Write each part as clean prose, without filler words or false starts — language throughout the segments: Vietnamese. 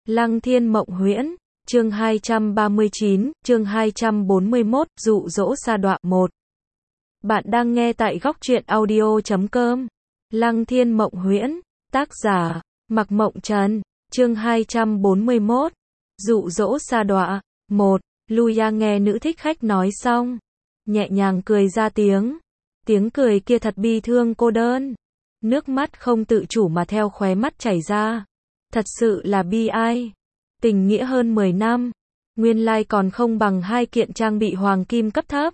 Lăng Thiên Mộng Huyễn, chương 239, chương 241, dụ dỗ sa đọa 1. Bạn đang nghe tại góc truyện audio.com. Lăng Thiên Mộng Huyễn, tác giả, Mặc Mộng Trần, chương 241, dụ dỗ sa đọa 1. Luya nghe nữ thích khách nói xong, nhẹ nhàng cười ra tiếng. Tiếng cười kia thật bi thương cô đơn. Nước mắt không tự chủ mà theo khóe mắt chảy ra. Thật sự là bi ai. Tình nghĩa hơn 10 năm, nguyên lai còn không bằng hai kiện trang bị hoàng kim cấp thấp.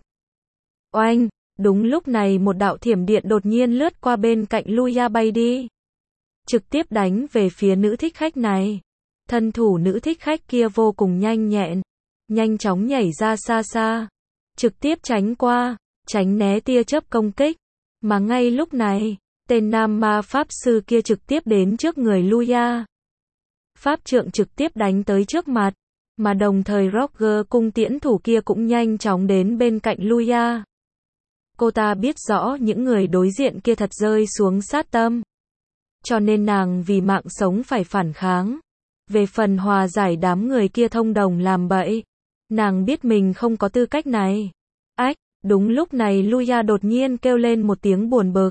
Oanh, đúng lúc này một đạo thiểm điện đột nhiên lướt qua bên cạnh Luya bay đi. Trực tiếp đánh về phía nữ thích khách này. Thân thủ nữ thích khách kia vô cùng nhanh nhẹn, nhanh chóng nhảy ra xa xa, trực tiếp tránh qua, tránh né tia chớp công kích. Mà ngay lúc này, tên nam ma pháp sư kia trực tiếp đến trước người Luya. Pháp trượng trực tiếp đánh tới trước mặt, mà đồng thời Roger cung tiễn thủ kia cũng nhanh chóng đến bên cạnh Luya. Cô ta biết rõ những người đối diện kia thật rơi xuống sát tâm, cho nên nàng vì mạng sống phải phản kháng. Về phần hòa giải đám người kia thông đồng làm bậy, nàng biết mình không có tư cách này. Ách, đúng lúc này Luya đột nhiên kêu lên một tiếng buồn bực.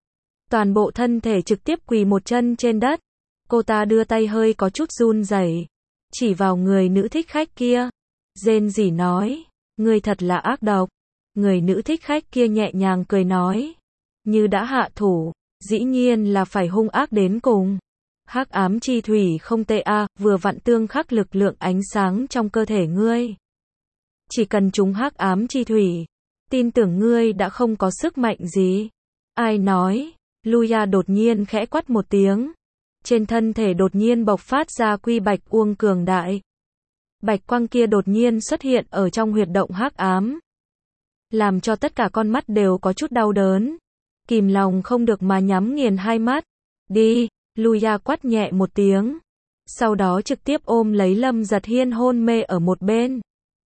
Toàn bộ thân thể trực tiếp quỳ một chân trên đất. Cô ta đưa tay hơi có chút run rẩy, chỉ vào người nữ thích khách kia, rên rỉ nói, ngươi thật là ác độc. Người nữ thích khách kia nhẹ nhàng cười nói, như đã hạ thủ, dĩ nhiên là phải hung ác đến cùng. Hắc ám chi thủy không tệ a, vừa vặn tương khắc lực lượng ánh sáng trong cơ thể ngươi. Chỉ cần trúng hắc ám chi thủy, tin tưởng ngươi đã không có sức mạnh gì. Ai nói? Luya đột nhiên khẽ quát một tiếng. Trên thân thể đột nhiên bộc phát ra quy bạch uông cường đại. Bạch quang kia đột nhiên xuất hiện ở trong huyệt động hắc ám, làm cho tất cả con mắt đều có chút đau đớn, kìm lòng không được mà nhắm nghiền hai mắt. Đi, Luya quát nhẹ một tiếng, sau đó trực tiếp ôm lấy Lâm Giật Hiên hôn mê ở một bên,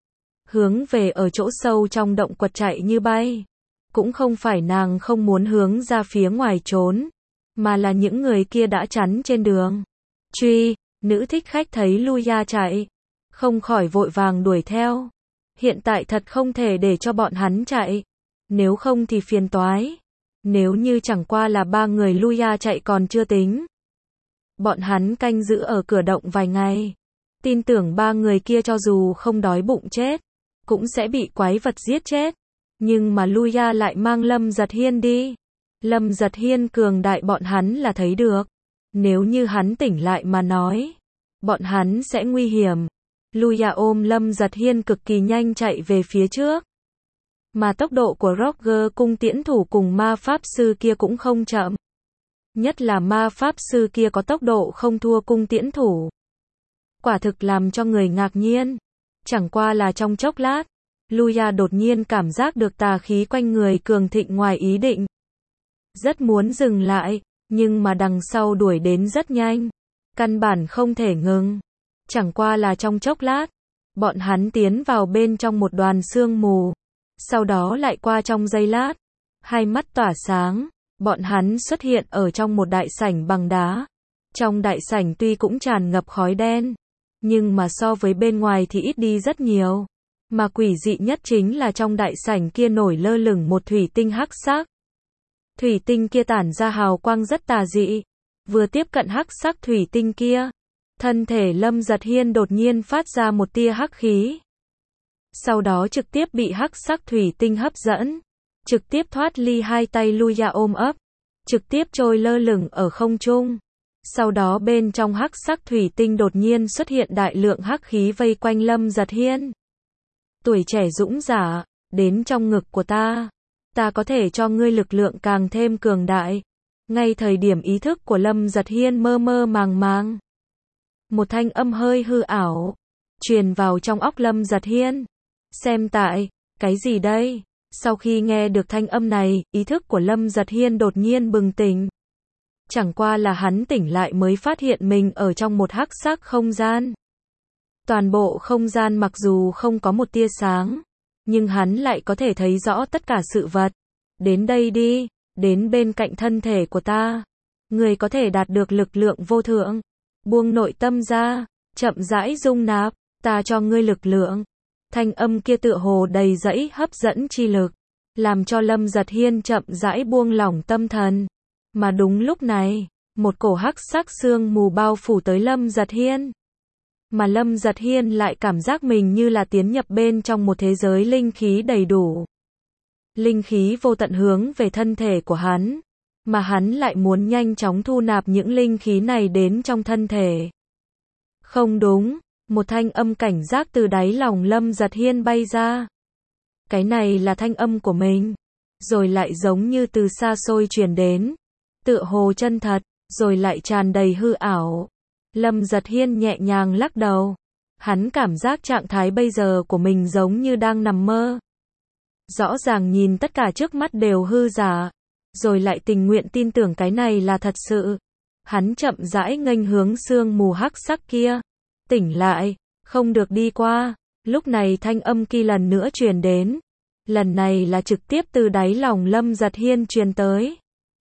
hướng về ở chỗ sâu trong động quật chạy như bay. Cũng không phải nàng không muốn hướng ra phía ngoài trốn, mà là những người kia đã chắn trên đường. Truy, nữ thích khách thấy Luya chạy, không khỏi vội vàng đuổi theo. Hiện tại thật không thể để cho bọn hắn chạy, nếu không thì phiền toái. Nếu như chẳng qua là ba người Luya chạy còn chưa tính, bọn hắn canh giữ ở cửa động vài ngày, tin tưởng ba người kia cho dù không đói bụng chết, cũng sẽ bị quái vật giết chết. Nhưng mà Luya lại mang Lâm Giật Hiên đi. Lâm Giật Hiên cường đại bọn hắn là thấy được. Nếu như hắn tỉnh lại mà nói, bọn hắn sẽ nguy hiểm. Luya ôm Lâm Giật Hiên cực kỳ nhanh chạy về phía trước. Mà tốc độ của Roger cung tiễn thủ cùng ma pháp sư kia cũng không chậm. Nhất là ma pháp sư kia có tốc độ không thua cung tiễn thủ. Quả thực làm cho người ngạc nhiên. Chẳng qua là trong chốc lát, Luya đột nhiên cảm giác được tà khí quanh người cường thịnh ngoài ý định. Rất muốn dừng lại, nhưng mà đằng sau đuổi đến rất nhanh, căn bản không thể ngừng. Chẳng qua là trong chốc lát, bọn hắn tiến vào bên trong một đoàn sương mù, sau đó lại qua trong giây lát, hai mắt tỏa sáng, bọn hắn xuất hiện ở trong một đại sảnh bằng đá. Trong đại sảnh tuy cũng tràn ngập khói đen, nhưng mà so với bên ngoài thì ít đi rất nhiều. Mà quỷ dị nhất chính là trong đại sảnh kia nổi lơ lửng một thủy tinh hắc sắc. Thủy tinh kia tản ra hào quang rất tà dị. Vừa tiếp cận hắc sắc thủy tinh kia, thân thể Lâm Giật Hiên đột nhiên phát ra một tia hắc khí. Sau đó trực tiếp bị hắc sắc thủy tinh hấp dẫn, trực tiếp thoát ly hai tay Luya ôm ấp, trực tiếp trôi lơ lửng ở không trung. Sau đó bên trong hắc sắc thủy tinh đột nhiên xuất hiện đại lượng hắc khí vây quanh Lâm Giật Hiên. Tuổi trẻ dũng giả, đến trong ngực của ta có thể cho ngươi lực lượng càng thêm cường đại. Ngay thời điểm ý thức của Lâm Giật Hiên mơ mơ màng màng, một thanh âm hơi hư ảo truyền vào trong óc Lâm Giật Hiên. Xem tại, cái gì đây? Sau khi nghe được thanh âm này, ý thức của Lâm Giật Hiên đột nhiên bừng tỉnh. Chẳng qua là hắn tỉnh lại mới phát hiện mình ở trong một hắc sắc không gian. Toàn bộ không gian mặc dù không có một tia sáng, nhưng hắn lại có thể thấy rõ tất cả sự vật. Đến đây đi, đến bên cạnh thân thể của ta. Người có thể đạt được lực lượng vô thượng. Buông nội tâm ra, chậm rãi dung nạp, ta cho ngươi lực lượng. Thanh âm kia tựa hồ đầy dẫy hấp dẫn chi lực, làm cho Lâm Giật Hiên chậm rãi buông lỏng tâm thần. Mà đúng lúc này, một cổ hắc sắc sương mù bao phủ tới Lâm Giật Hiên. Mà Lâm Giật Hiên lại cảm giác mình như là tiến nhập bên trong một thế giới linh khí đầy đủ. Linh khí vô tận hướng về thân thể của hắn, mà hắn lại muốn nhanh chóng thu nạp những linh khí này đến trong thân thể. Không đúng, một thanh âm cảnh giác từ đáy lòng Lâm Giật Hiên bay ra. Cái này là thanh âm của mình, rồi lại giống như từ xa xôi truyền đến, tựa hồ chân thật, rồi lại tràn đầy hư ảo. Lâm Giật Hiên nhẹ nhàng lắc đầu, hắn cảm giác trạng thái bây giờ của mình giống như đang nằm mơ. Rõ ràng nhìn tất cả trước mắt đều hư giả, rồi lại tình nguyện tin tưởng cái này là thật sự. Hắn chậm rãi nghênh hướng sương mù hắc sắc kia. Tỉnh lại, không được đi qua. Lúc này thanh âm kia lần nữa truyền đến. Lần này là trực tiếp từ đáy lòng Lâm Giật Hiên truyền tới.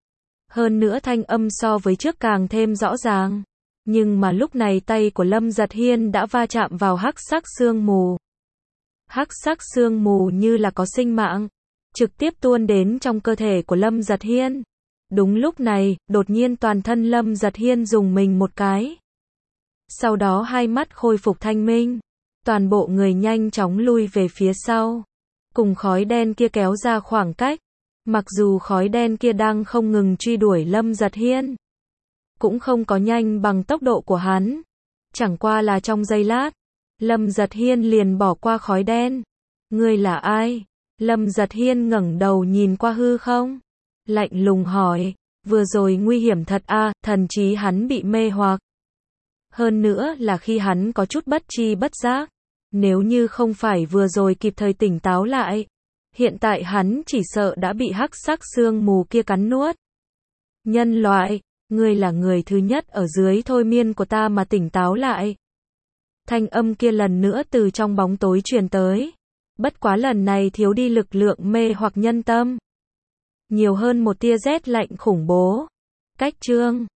Hơn nữa thanh âm so với trước càng thêm rõ ràng. Nhưng mà lúc này tay của Lâm Giật Hiên đã va chạm vào hắc sắc sương mù. Hắc sắc sương mù như là có sinh mạng, trực tiếp tuôn đến trong cơ thể của Lâm Giật Hiên. Đúng lúc này, đột nhiên toàn thân Lâm Giật Hiên rùng mình một cái. Sau đó hai mắt khôi phục thanh minh, toàn bộ người nhanh chóng lui về phía sau, cùng khói đen kia kéo ra khoảng cách. Mặc dù khói đen kia đang không ngừng truy đuổi Lâm Giật Hiên, cũng không có nhanh bằng tốc độ của hắn. Chẳng qua là trong giây lát, Lâm Giật Hiên liền bỏ qua khói đen. Ngươi là ai? Lâm Giật Hiên ngẩng đầu nhìn qua hư không, lạnh lùng hỏi. Vừa rồi nguy hiểm thật a, thần trí hắn bị mê hoặc. Hơn nữa là khi hắn có chút bất tri bất giác. Nếu như không phải vừa rồi kịp thời tỉnh táo lại, hiện tại hắn chỉ sợ đã bị hắc sắc sương mù kia cắn nuốt. Nhân loại, ngươi là người thứ nhất ở dưới thôi miên của ta mà tỉnh táo lại. Thanh âm kia lần nữa từ trong bóng tối truyền tới. Bất quá lần này thiếu đi lực lượng mê hoặc nhân tâm, nhiều hơn một tia rét lạnh khủng bố. Cách chương